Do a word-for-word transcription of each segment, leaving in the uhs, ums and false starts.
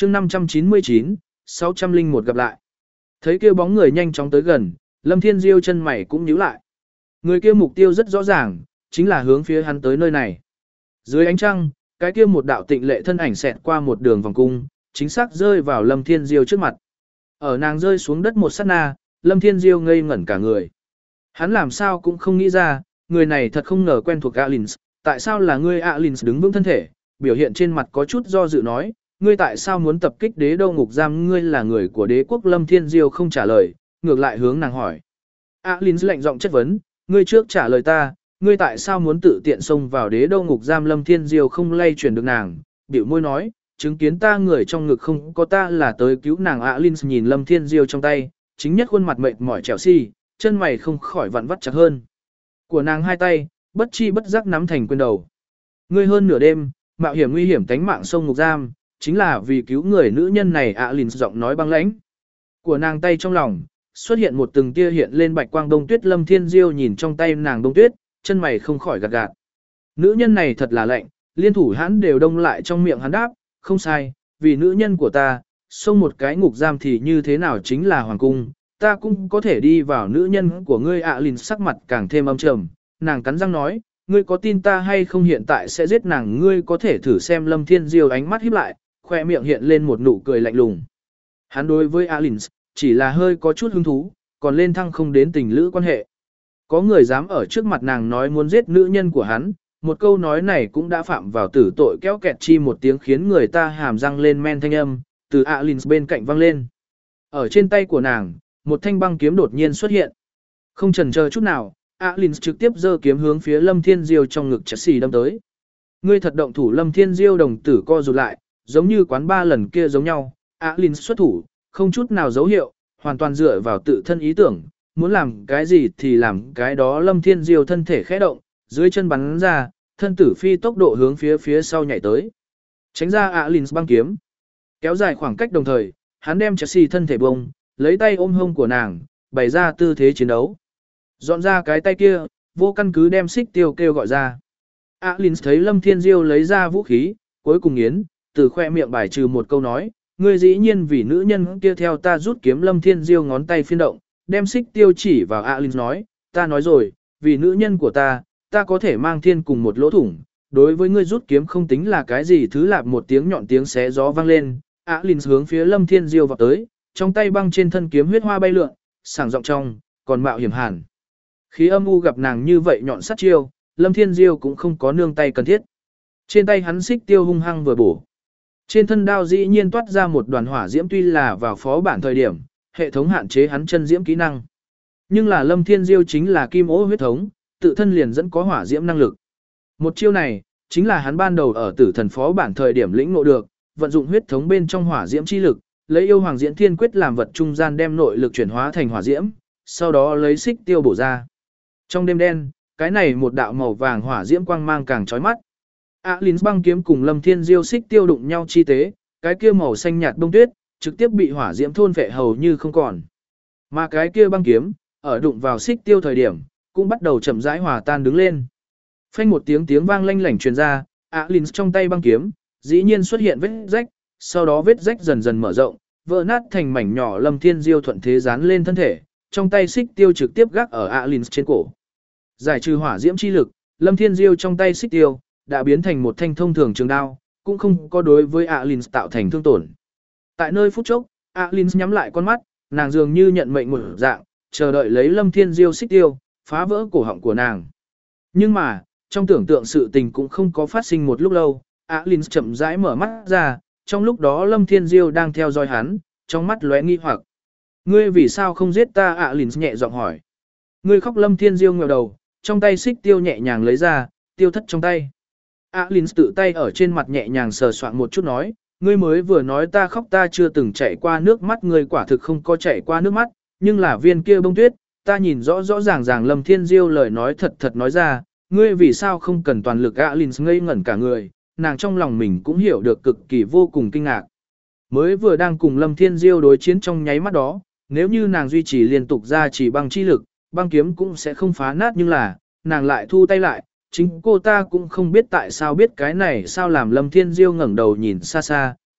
chương năm trăm chín mươi chín, sáu trăm lẻ một gặp lại. Thấy kia bóng người nhanh chóng tới gần, Lâm Thiên Diêu chân mày cũng nhíu lại. Người kia mục tiêu rất rõ ràng, chính là hướng phía hắn tới nơi này. Dưới ánh trăng, cái kia một đạo tịnh lệ thân ảnh xẹt qua một đường vòng cung, chính xác rơi vào Lâm Thiên Diêu trước mặt. Ở nàng rơi xuống đất một sát na, Lâm Thiên Diêu ngây ngẩn cả người. Hắn làm sao cũng không nghĩ ra, người này thật không ngờ quen thuộc Alins, tại sao là ngươi Alins đứng vững thân thể, biểu hiện trên mặt có chút do dự nói, ngươi tại sao muốn tập kích đế đô ngục giam, ngươi là người của đế quốc. Lâm Thiên Diêu không trả lời, ngược lại hướng nàng hỏi. Alins lạnh giọng chất vấn, ngươi trước trả lời ta, ngươi tại sao muốn tự tiện xông vào đế đô ngục giam. Lâm Thiên Diêu không lay chuyển được nàng, bĩu môi nói, chứng kiến ta người trong ngực không có ta là tới cứu nàng. Alins nhìn Lâm Thiên Diêu trong tay, chính nhất khuôn mặt mệt mỏi trèo si, chân mày không khỏi vặn vắt chặt hơn. Của nàng hai tay, bất chi bất giác nắm thành quyền đầu. Ngươi hơn nửa đêm, mạo hiểm nguy hiểm tánh mạng sông ngục giam, chính là vì cứu người nữ nhân này. Alins giọng nói băng lãnh. Của nàng tay trong lòng, xuất hiện một từng tia hiện lên bạch quang đông tuyết. Lâm Thiên Diêu nhìn trong tay nàng đông tuyết, chân mày không khỏi gạt gạt. Nữ nhân này thật là lạnh, liên thủ hắn đều đông lại trong miệng hắn đáp, không sai, vì nữ nhân của ta, xông một cái ngục giam thì như thế nào chính là hoàng cung, ta cũng có thể đi vào nữ nhân của ngươi. Alins sắc mặt càng thêm âm trầm, nàng cắn răng nói, ngươi có tin ta hay không hiện tại sẽ giết nàng, ngươi có thể thử xem. Lâm Thiên Diêu ánh mắt híp lại, khoe miệng hiện lên một nụ cười lạnh lùng. Hắn đối với Alins, chỉ là hơi có chút hứng thú, còn lên thăng không đến tình lữ quan hệ. Có người dám ở trước mặt nàng nói muốn giết nữ nhân của hắn, một câu nói này cũng đã phạm vào tử tội. Kéo kẹt chi một tiếng khiến người ta hàm răng lên men thanh âm, từ Alins bên cạnh vang lên. Ở trên tay của nàng, một thanh băng kiếm đột nhiên xuất hiện. Không chần chờ chút nào, Alins trực tiếp giơ kiếm hướng phía Lâm Thiên Diêu trong ngực chặt xì đâm tới. Ngươi thật động thủ. Lâm Thiên Diêu đồng tử co rụt lại, giống như quán ba lần kia giống nhau. Alins xuất thủ, không chút nào dấu hiệu, hoàn toàn dựa vào tự thân ý tưởng, muốn làm cái gì thì làm cái đó. Lâm Thiên Diêu thân thể khẽ động, dưới chân bắn ra, thân tử phi tốc độ hướng phía phía sau nhảy tới. Tránh ra Alins băng kiếm. Kéo dài khoảng cách đồng thời, hắn đem Chelsea thân thể bông, lấy tay ôm hông của nàng, bày ra tư thế chiến đấu. Dọn ra cái tay kia, vô căn cứ đem xích tiêu kêu gọi ra. Alins thấy Lâm Thiên Diêu lấy ra vũ khí, cuối cùng nghiến, từ khoe miệng bài trừ một câu nói, ngươi dĩ nhiên vì nữ nhân kia theo ta rút kiếm. Lâm Thiên Diêu ngón tay phiên động, đem xích tiêu chỉ vào Alins nói, ta nói rồi, vì nữ nhân của ta, ta có thể mang thiên cùng một lỗ thủng, đối với ngươi rút kiếm không tính là cái gì. Thứ lạp một tiếng nhọn tiếng xé gió vang lên, Alins hướng phía Lâm Thiên Diêu vọt tới, trong tay băng trên thân kiếm huyết hoa bay lượn, sảng giọng trong, còn mạo hiểm hàn. Khí âm u gặp nàng như vậy nhọn sát chiêu, Lâm Thiên Diêu cũng không có nương tay cần thiết. Trên tay hắn xích tiêu hung hăng vừa bổ. Trên thân đao dĩ nhiên toát ra một đoàn hỏa diễm, tuy là vào phó bản thời điểm, hệ thống hạn chế hắn chân diễm kỹ năng. Nhưng là Lâm Thiên Diêu chính là kim ố huyết thống, tự thân liền dẫn có hỏa diễm năng lực. Một chiêu này, chính là hắn ban đầu ở tử thần phó bản thời điểm lĩnh ngộ được, vận dụng huyết thống bên trong hỏa diễm chi lực, lấy yêu hoàng diễn thiên quyết làm vật trung gian đem nội lực chuyển hóa thành hỏa diễm, sau đó lấy xích tiêu bổ ra. Trong đêm đen, cái này một đạo màu vàng hỏa diễm quang mang càng chói mắt. Alins băng kiếm cùng Lâm Thiên Diêu xích tiêu đụng nhau chi tế, cái kia màu xanh nhạt bông tuyết, trực tiếp bị hỏa diễm thôn phệ hầu như không còn. Mà cái kia băng kiếm, ở đụng vào xích tiêu thời điểm, cũng bắt đầu chậm rãi hòa tan đứng lên. Phanh một tiếng tiếng vang lanh lảnh truyền ra, Alins trong tay băng kiếm, dĩ nhiên xuất hiện vết rách, sau đó vết rách dần dần mở rộng, vỡ nát thành mảnh nhỏ. Lâm Thiên Diêu thuận thế dán lên thân thể, trong tay xích tiêu trực tiếp gác ở Alins trên cổ. Giải trừ hỏa diễm chi lực, Lâm Thiên Diêu trong tay xích tiêu đã biến thành một thanh thông thường trường đao, cũng không có đối với Alins tạo thành thương tổn. Tại nơi phút chốc, Alins nhắm lại con mắt, nàng dường như nhận mệnh một dạng, chờ đợi lấy Lâm Thiên Diêu xích tiêu phá vỡ cổ họng của nàng. Nhưng mà, trong tưởng tượng sự tình cũng không có phát sinh một lúc lâu, Alins chậm rãi mở mắt ra, trong lúc đó Lâm Thiên Diêu đang theo dõi hắn, trong mắt lóe nghi hoặc. Ngươi vì sao không giết ta? Alins nhẹ giọng hỏi. Ngươi khóc. Lâm Thiên Diêu ngẩng đầu, trong tay xích tiêu nhẹ nhàng lấy ra, tiêu thất trong tay. Alins tự tay ở trên mặt nhẹ nhàng sờ soạn một chút nói, ngươi mới vừa nói ta khóc, ta chưa từng chảy qua nước mắt, ngươi quả thực không có chảy qua nước mắt, nhưng là viên kia bông tuyết, ta nhìn rõ rõ ràng ràng. Lâm Thiên Diêu lời nói thật thật nói ra, ngươi vì sao không cần toàn lực? Alins ngây ngẩn cả người, nàng trong lòng mình cũng hiểu được cực kỳ vô cùng kinh ngạc. Mới vừa đang cùng Lâm Thiên Diêu đối chiến trong nháy mắt đó, nếu như nàng duy trì liên tục ra chỉ băng chi lực, băng kiếm cũng sẽ không phá nát, nhưng là, nàng lại thu tay lại, chính cô ta cũng không biết tại sao biết cái này sao làm. Lâm Thiên Diêu ngẩng đầu nhìn xa xa,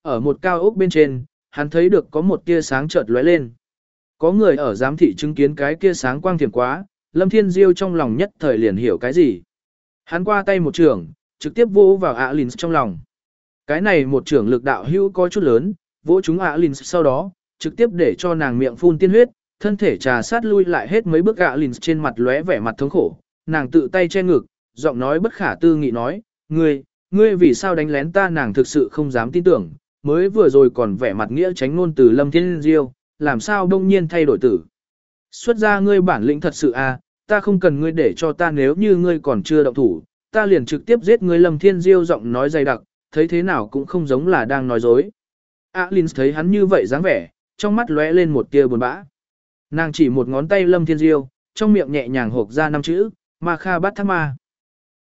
Ở một cao ốc bên trên, hắn thấy được có một tia sáng chợt lóe lên. Có người ở giám thị chứng kiến cái kia sáng quang thiểm quá, Lâm Thiên Diêu trong lòng nhất thời liền hiểu cái gì. Hắn qua tay một trường, trực tiếp vỗ vào Alins trong lòng. Cái này một trường lực đạo hữu có chút lớn, vỗ chúng Alins sau đó, trực tiếp để cho nàng miệng phun tiên huyết, thân thể trà sát lui lại hết mấy bước Alins trên mặt lóe vẻ mặt thống khổ, nàng tự tay che ngực, giọng nói bất khả tư nghị nói, ngươi, ngươi vì sao đánh lén ta, nàng thực sự không dám tin tưởng, mới vừa rồi còn vẻ mặt nghĩa tránh ngôn từ Lâm Thiên Diêu, làm sao đông nhiên thay đổi tử. Xuất ra ngươi bản lĩnh thật sự à, ta không cần ngươi để cho ta, nếu như ngươi còn chưa động thủ, ta liền trực tiếp giết ngươi. Lâm Thiên Diêu giọng nói dày đặc, thấy thế nào cũng không giống là đang nói dối. Alins thấy hắn như vậy dáng vẻ, trong mắt lóe lên một tia buồn bã. Nàng chỉ một ngón tay Lâm Thiên Diêu, trong miệng nhẹ nhàng hộc ra năm chữ, Ma Kha Bát Thác Ma.